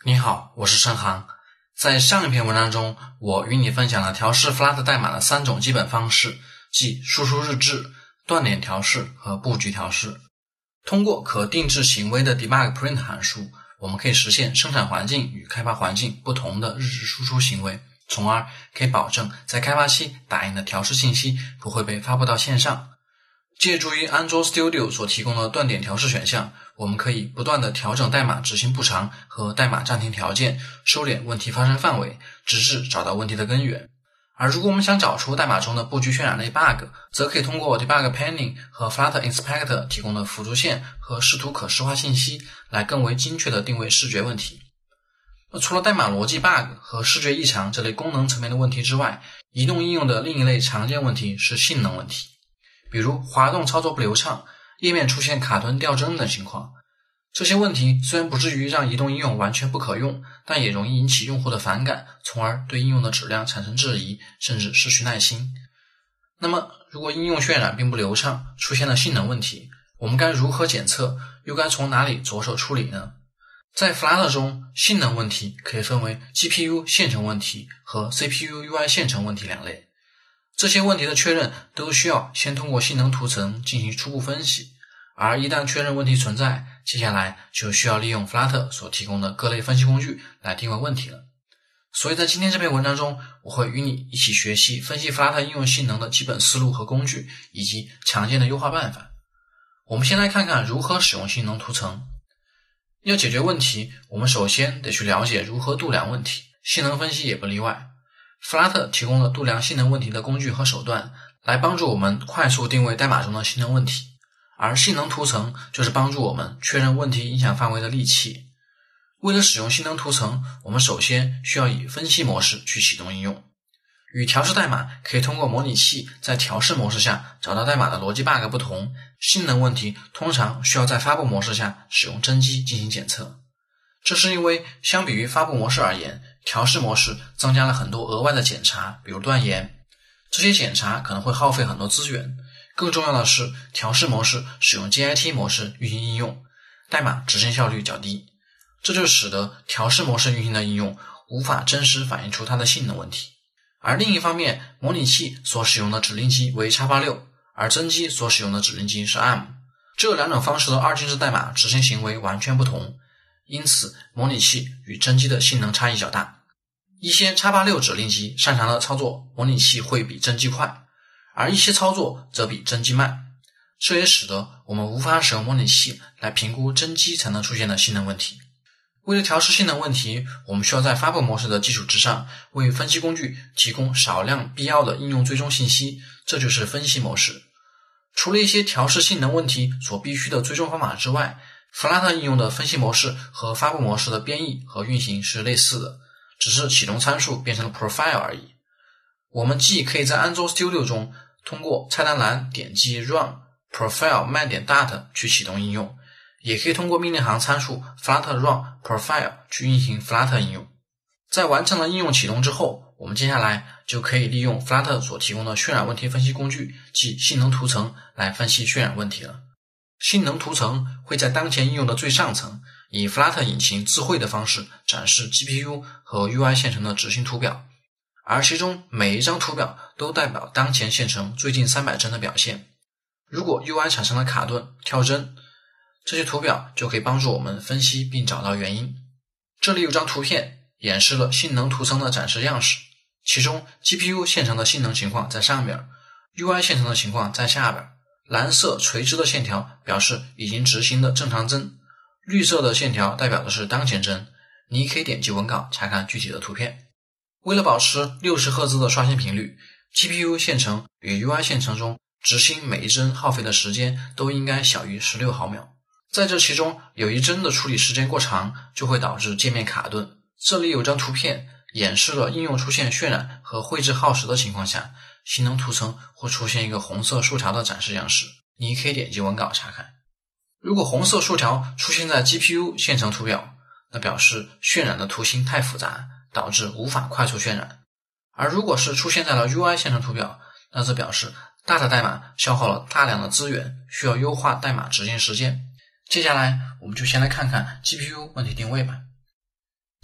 你好，我是申航。在上一篇文章中，我与你分享了调试 Flutter 代码的3种基本方式，即输出日志、断点调试和布局调试。通过可定制行为的 debug print 函数，我们可以实现生产环境与开发环境不同的日志输出行为，从而可以保证在开发期打印的调试信息不会被发布到线上。借助于 Android Studio 所提供的断点调试选项，我们可以不断地调整代码执行步长和代码暂停条件，收敛问题发生范围，直至找到问题的根源。而如果我们想找出代码中的布局渲染类 bug， 则可以通过 Debug Panning 和 Flutter Inspector 提供的辅助线和视图可视化信息，来更为精确地定位视觉问题。除了代码逻辑 bug 和视觉异常这类功能层面的问题之外，移动应用的另一类常见问题是性能问题。比如滑动操作不流畅、页面出现卡顿掉帧等情况。这些问题虽然不至于让移动应用完全不可用，但也容易引起用户的反感，从而对应用的质量产生质疑，甚至失去耐心。那么如果应用渲染并不流畅，出现了性能问题，我们该如何检测，又该从哪里着手处理呢？在 Flutter 中，性能问题可以分为 GPU 线程问题和 CPU UI 线程问题两类。这些问题的确认都需要先通过性能图层进行初步分析，而一旦确认问题存在，接下来就需要利用 Flutter 所提供的各类分析工具来定位问题了。所以在今天这篇文章中，我会与你一起学习分析 Flutter 应用性能的基本思路和工具，以及常见的优化办法。我们先来看看如何使用性能图层。要解决问题，我们首先得去了解如何度量问题，性能分析也不例外。Flutter 提供了度量性能问题的工具和手段，来帮助我们快速定位代码中的性能问题，而性能图层就是帮助我们确认问题影响范围的利器。为了使用性能图层，我们首先需要以分析模式去启动应用。与调试代码可以通过模拟器在调试模式下找到代码的逻辑 bug 不同，性能问题通常需要在发布模式下使用真机进行检测。这是因为相比于发布模式而言，调试模式增加了很多额外的检查，比如断言。这些检查可能会耗费很多资源。更重要的是，调试模式使用 JIT 模式运行应用，代码执行效率较低。这就使得调试模式运行的应用无法真实反映出它的性能问题。而另一方面，模拟器所使用的指令集为 x86， 而真机所使用的指令集是 ARM。这两种方式的二进制代码执行行为完全不同，因此模拟器与真机的性能差异较大。一些 x86 指令集擅长的操作，模拟器会比真机快，而一些操作则比真机慢。这也使得我们无法使用模拟器来评估真机才能出现的性能问题。为了调试性能问题，我们需要在发布模式的基础之上，为分析工具提供少量必要的应用追踪信息，这就是分析模式。除了一些调试性能问题所必须的追踪方法之外， Flutter 应用的分析模式和发布模式的编译和运行是类似的，只是启动参数变成了 profile 而已。我们既可以在 Android Studio 中通过菜单栏点击 Run Profile man.dart 去启动应用，也可以通过命令行参数 Flutter Run Profile 去运行 Flutter 应用。在完成了应用启动之后，我们接下来就可以利用 Flutter 所提供的渲染问题分析工具，即性能图层来分析渲染问题了。性能图层会在当前应用的最上层，以 Flutter 引擎智慧的方式展示 GPU 和 UI 线程的执行图表，而其中每一张图表都代表当前线程最近300帧的表现。如果 UI 产生了卡顿、跳帧，这些图表就可以帮助我们分析并找到原因。这里有张图片演示了性能图层的展示样式，其中 GPU 线程的性能情况在上边， UI 线程的情况在下边。蓝色垂直的线条表示已经执行的正常帧，绿色的线条代表的是当前帧。你可以点击文稿查看具体的图片。为了保持60赫兹的刷新频率， GPU 线程与 UI 线程中执行每一帧耗费的时间都应该小于16毫秒。在这其中有一帧的处理时间过长，就会导致界面卡顿。这里有张图片演示了应用出现渲染和绘制耗时的情况下，性能图层会出现一个红色竖条的展示样式，你可以点击文稿查看。如果红色竖条出现在 GPU 线程图表，那表示渲染的图形太复杂，导致无法快速渲染。而如果是出现在了 UI 线程图表，那则表示大的代码消耗了大量的资源，需要优化代码执行时间。接下来我们就先来看看 GPU 问题定位吧。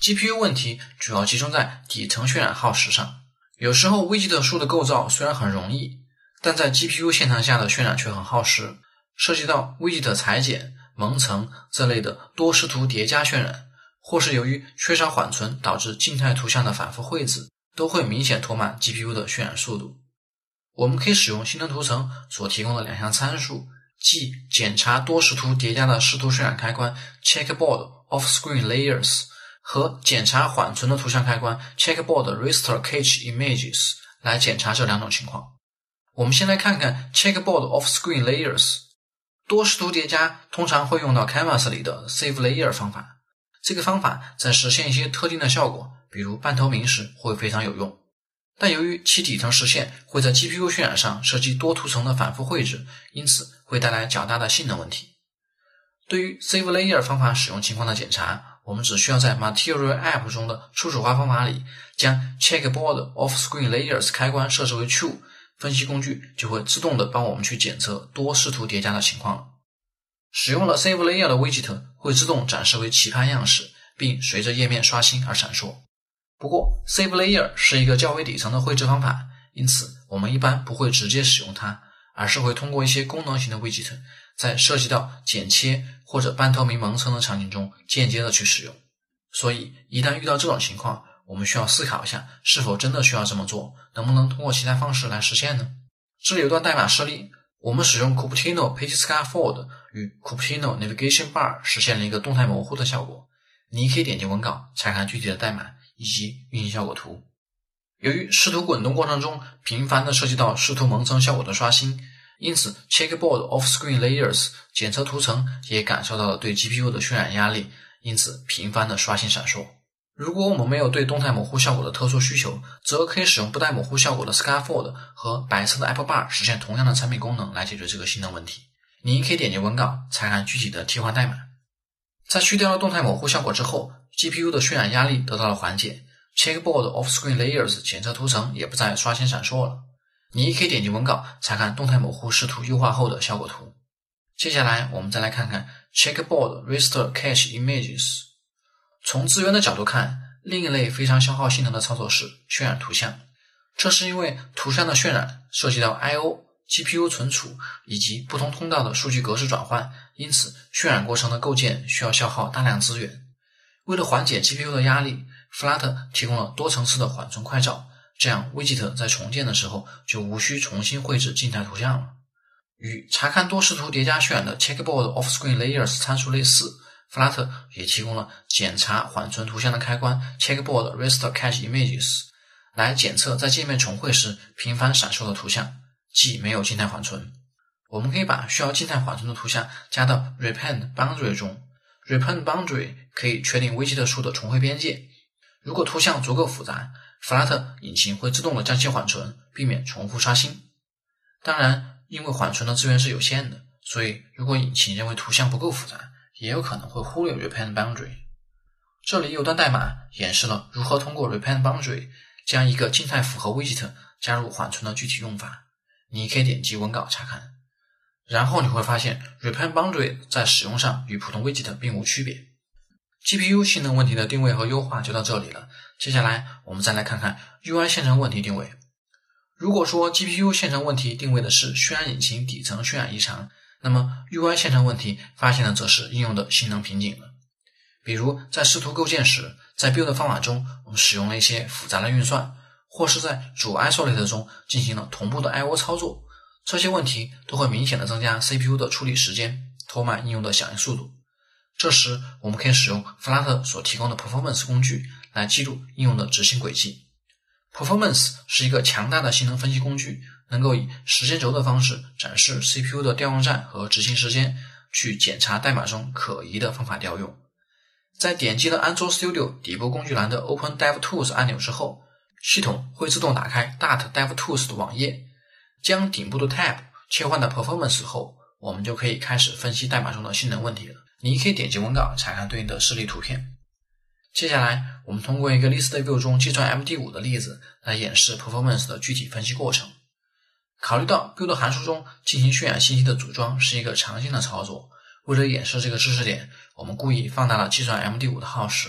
GPU 问题主要集中在底层渲染耗时上。有时候 widget 树的构造虽然很容易，但在 GPU 线程下的渲染却很耗时，涉及到 widget 裁剪、蒙层这类的多视图叠加渲染，或是由于缺少缓存导致静态图像的反复绘制，都会明显拖慢 GPU 的渲染速度。我们可以使用性能图层所提供的两项参数，即检查多视图叠加的视图渲染开关 Checkboard Off-Screen Layers 和检查缓存的图像开关 Checkboard Raster Cache Images 来检查这两种情况。我们先来看看 Checkboard Off-Screen Layers。 多视图叠加通常会用到 Canvas 里的 Save Layer 方法，这个方法在实现一些特定的效果，比如半透明时会非常有用，但由于其底层实现会在 GPU 渲染上涉及多图层的反复绘制，因此会带来较大的性能问题。对于 Save Layer 方法使用情况的检查，我们只需要在 Material App 中的初始化方法里将 Checkboard Off-Screen Layers 开关设置为 True， 分析工具就会自动的帮我们去检测多视图叠加的情况了。使用了 Save Layer 的 widget 会自动展示为棋盘样式，并随着页面刷新而闪烁。不过 Save Layer 是一个较为底层的绘制方法，因此我们一般不会直接使用它，而是会通过一些功能型的 widget 在涉及到剪切或者半透明蒙层的场景中间接的去使用。所以一旦遇到这种情况，我们需要思考一下是否真的需要这么做，能不能通过其他方式来实现呢？这里有段代码示例，我们使用 Cupertino Page Scaffold 与 Cupertino Navigation Bar 实现了一个动态模糊的效果。你可以点击文稿查看具体的代码以及运行效果图。由于视图滚动过程中频繁地涉及到视图蒙层效果的刷新，因此 Checkboard Off-Screen Layers 检测图层也感受到了对 GPU 的渲染压力，因此频繁地刷新闪烁。如果我们没有对动态模糊效果的特殊需求，则可以使用不带模糊效果的 Scaffold 和白色的 Apple Bar 实现同样的产品功能来解决这个性能问题。你可以点击文稿查看具体的替换代码。在去掉了动态模糊效果之后， GPU 的渲染压力得到了缓解， Checkboard Off-Screen Layers 检测图层也不再刷新闪烁了。你可以点击文稿查看动态模糊视图优化后的效果图。接下来我们再来看看 Checkboard Raster Cache Images。 从资源的角度看，另一类非常消耗性能的操作是渲染图像。这是因为图像的渲染涉及到 I/O、GPU 存储以及不同通道的数据格式转换，因此渲染过程的构建需要消耗大量资源。为了缓解 GPU 的压力， Flutter 提供了多层次的缓存快照，这样 widget 在重建的时候就无需重新绘制静态图像了。与查看多视图叠加渲染的 Checkboard Off-Screen Layers 参数类似， Flutter 也提供了检查缓存图像的开关 Checkboard Raster Cache Images， 来检测在界面重绘时频繁闪烁的图像，既没有静态缓存。我们可以把需要静态缓存的图像加到 Repend Boundary 中， Repend Boundary 可以确定 widget 数的重绘边界。如果图像足够复杂， Flutter 引擎会自动的将其缓存，避免重复刷新。当然，因为缓存的资源是有限的，所以如果引擎认为图像不够复杂，也有可能会忽略 Repend Boundary。 这里有段代码演示了如何通过 Repend Boundary 将一个静态复合 widget 加入缓存的具体用法，你可以点击文稿查看。然后你会发现 Repend Boundary 在使用上与普通 widget 并无区别。GPU 性能问题的定位和优化就到这里了，接下来我们再来看看 UI 线程问题定位。如果说 GPU 线程问题定位的是渲染引擎底层渲染异常，那么 UI 线程问题发现的则是应用的性能瓶颈了。比如在视图构建时，在 build 方法中我们使用了一些复杂的运算，或是在主 isolate 中进行了同步的 I/O 操作，这些问题都会明显的增加 CPU 的处理时间，拖慢应用的响应速度。这时我们可以使用 Flutter 所提供的 Performance 工具来记录应用的执行轨迹。 Performance 是一个强大的性能分析工具，能够以时间轴的方式展示 CPU 的调用站和执行时间，去检查代码中可疑的方法调用。在点击了 Android Studio 底部工具栏的 Open DevTools 按钮之后，系统会自动打开 Dart DevTools 的网页，将顶部的 Tab 切换到 Performance 后，我们就可以开始分析代码中的性能问题了。你可以点击文稿查看对应的示例图片。接下来我们通过一个 List View 中计算 MD5 的例子来演示 Performance 的具体分析过程。考虑到 Build 函数中进行渲染信息的组装是一个常见的操作，为了演示这个知识点，我们故意放大了计算 MD5 的耗时，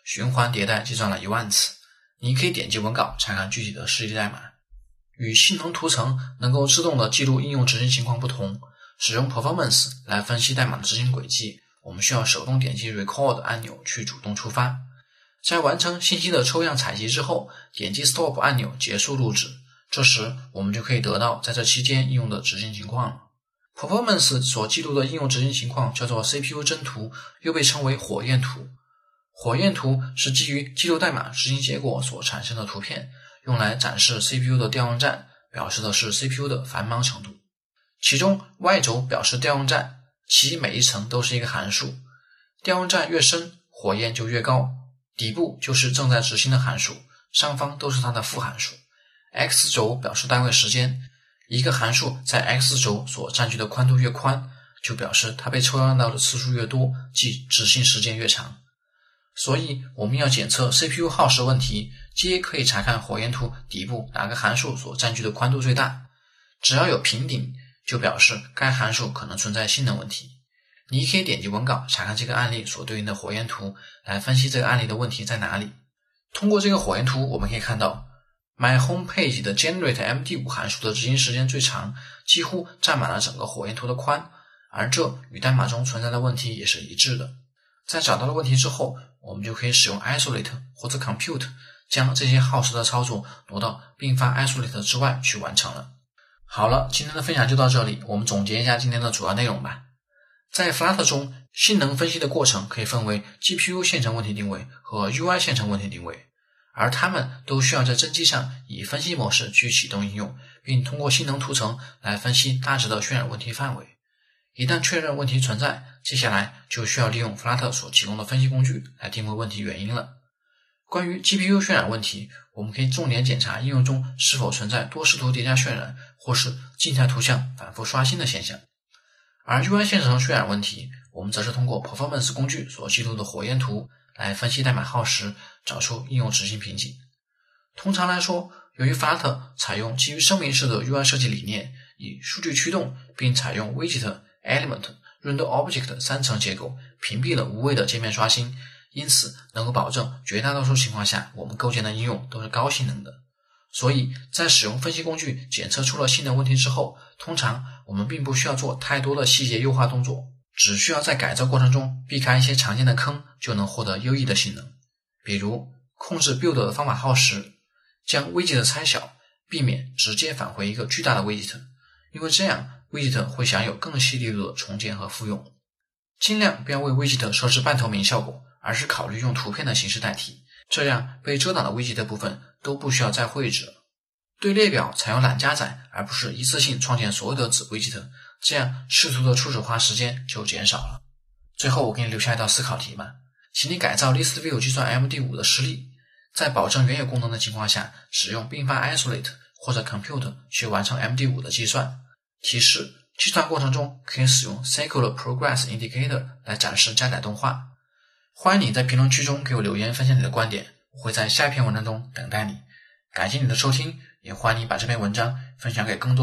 循环迭代计算了10000次。你可以点击文稿查看具体的实例代码。与性能图层能够自动的记录应用执行情况不同，使用 performance 来分析代码的执行轨迹，我们需要手动点击 record 按钮去主动触发。在完成信息的抽样采集之后，点击 stop 按钮结束录制，这时我们就可以得到在这期间应用的执行情况了。Performance 所记录的应用执行情况叫做 CPU 帧图，又被称为火焰图。火焰图是基于记录代码执行结果所产生的图片，用来展示 CPU 的调用站，表示的是 CPU 的繁忙程度。其中 Y 轴表示调用站，其每一层都是一个函数，调用站越深，火焰就越高，底部就是正在执行的函数，上方都是它的副函数。X 轴表示单位时间，一个函数在 X 轴所占据的宽度越宽，就表示它被抽样到的次数越多，即执行时间越长。所以我们要检测 CPU 耗时问题，皆可以查看火焰图底部哪个函数所占据的宽度最大，只要有平顶，就表示该函数可能存在性能问题。你可以点击文稿查看这个案例所对应的火焰图，来分析这个案例的问题在哪里。通过这个火焰图，我们可以看到 My Home Page 的 Generate MD5 函数的执行时间最长，几乎占满了整个火焰图的宽，而这与代码中存在的问题也是一致的。在找到了问题之后，我们就可以使用 isolate 或者 compute 将这些耗时的操作挪到并发 isolate 之外去完成了。好了，今天的分享就到这里，我们总结一下今天的主要内容吧。在 Flutter 中，性能分析的过程可以分为 GPU 线程问题定位和 UI 线程问题定位，而它们都需要在真机上以分析模式去启动应用，并通过性能图层来分析大致的渲染问题范围。一旦确认问题存在，接下来就需要利用 Flutter 所提供的分析工具来定位问题原因了。关于 GPU 渲染问题，我们可以重点检查应用中是否存在多视图叠加渲染或是静态图像反复刷新的现象。而 UI 线程渲染问题，我们则是通过 Performance 工具所记录的火焰图来分析代码耗时，找出应用执行瓶颈。通常来说，由于 Flutter 采用基于声明式的 UI 设计理念，以数据驱动并采用 Widget、Element、Render-Object 3层结构，屏蔽了无谓的界面刷新，因此能够保证绝大多数情况下我们构建的应用都是高性能的。所以在使用分析工具检测出了性能问题之后，通常我们并不需要做太多的细节优化动作，只需要在改造过程中避开一些常见的坑，就能获得优异的性能。比如控制 build 的方法耗时，将 widget 拆小，避免直接返回一个巨大的 widget， 因为这样 widget 会享有更细力度的重建和复用。尽量不要为 widget 设置半透明效果，而是考虑用图片的形式代替，这样被遮挡的 widget 部分都不需要再绘制了。对列表采用揽加载，而不是一次性创建所有的子 widget， 这样视图的初始化时间就减少了。最后我给你留下一道思考题吧，请你改造 ListView 计算 MD5 的实例，在保证原有功能的情况下，使用并发 isolate 或者 compute 去完成 MD5 的计算。提示：计算过程中可以使用 Circular Progress Indicator 来展示加载动画。欢迎你在评论区中给我留言分享你的观点，我会在下一篇文章中等待你。感谢你的收听，也欢迎你把这篇文章分享给更多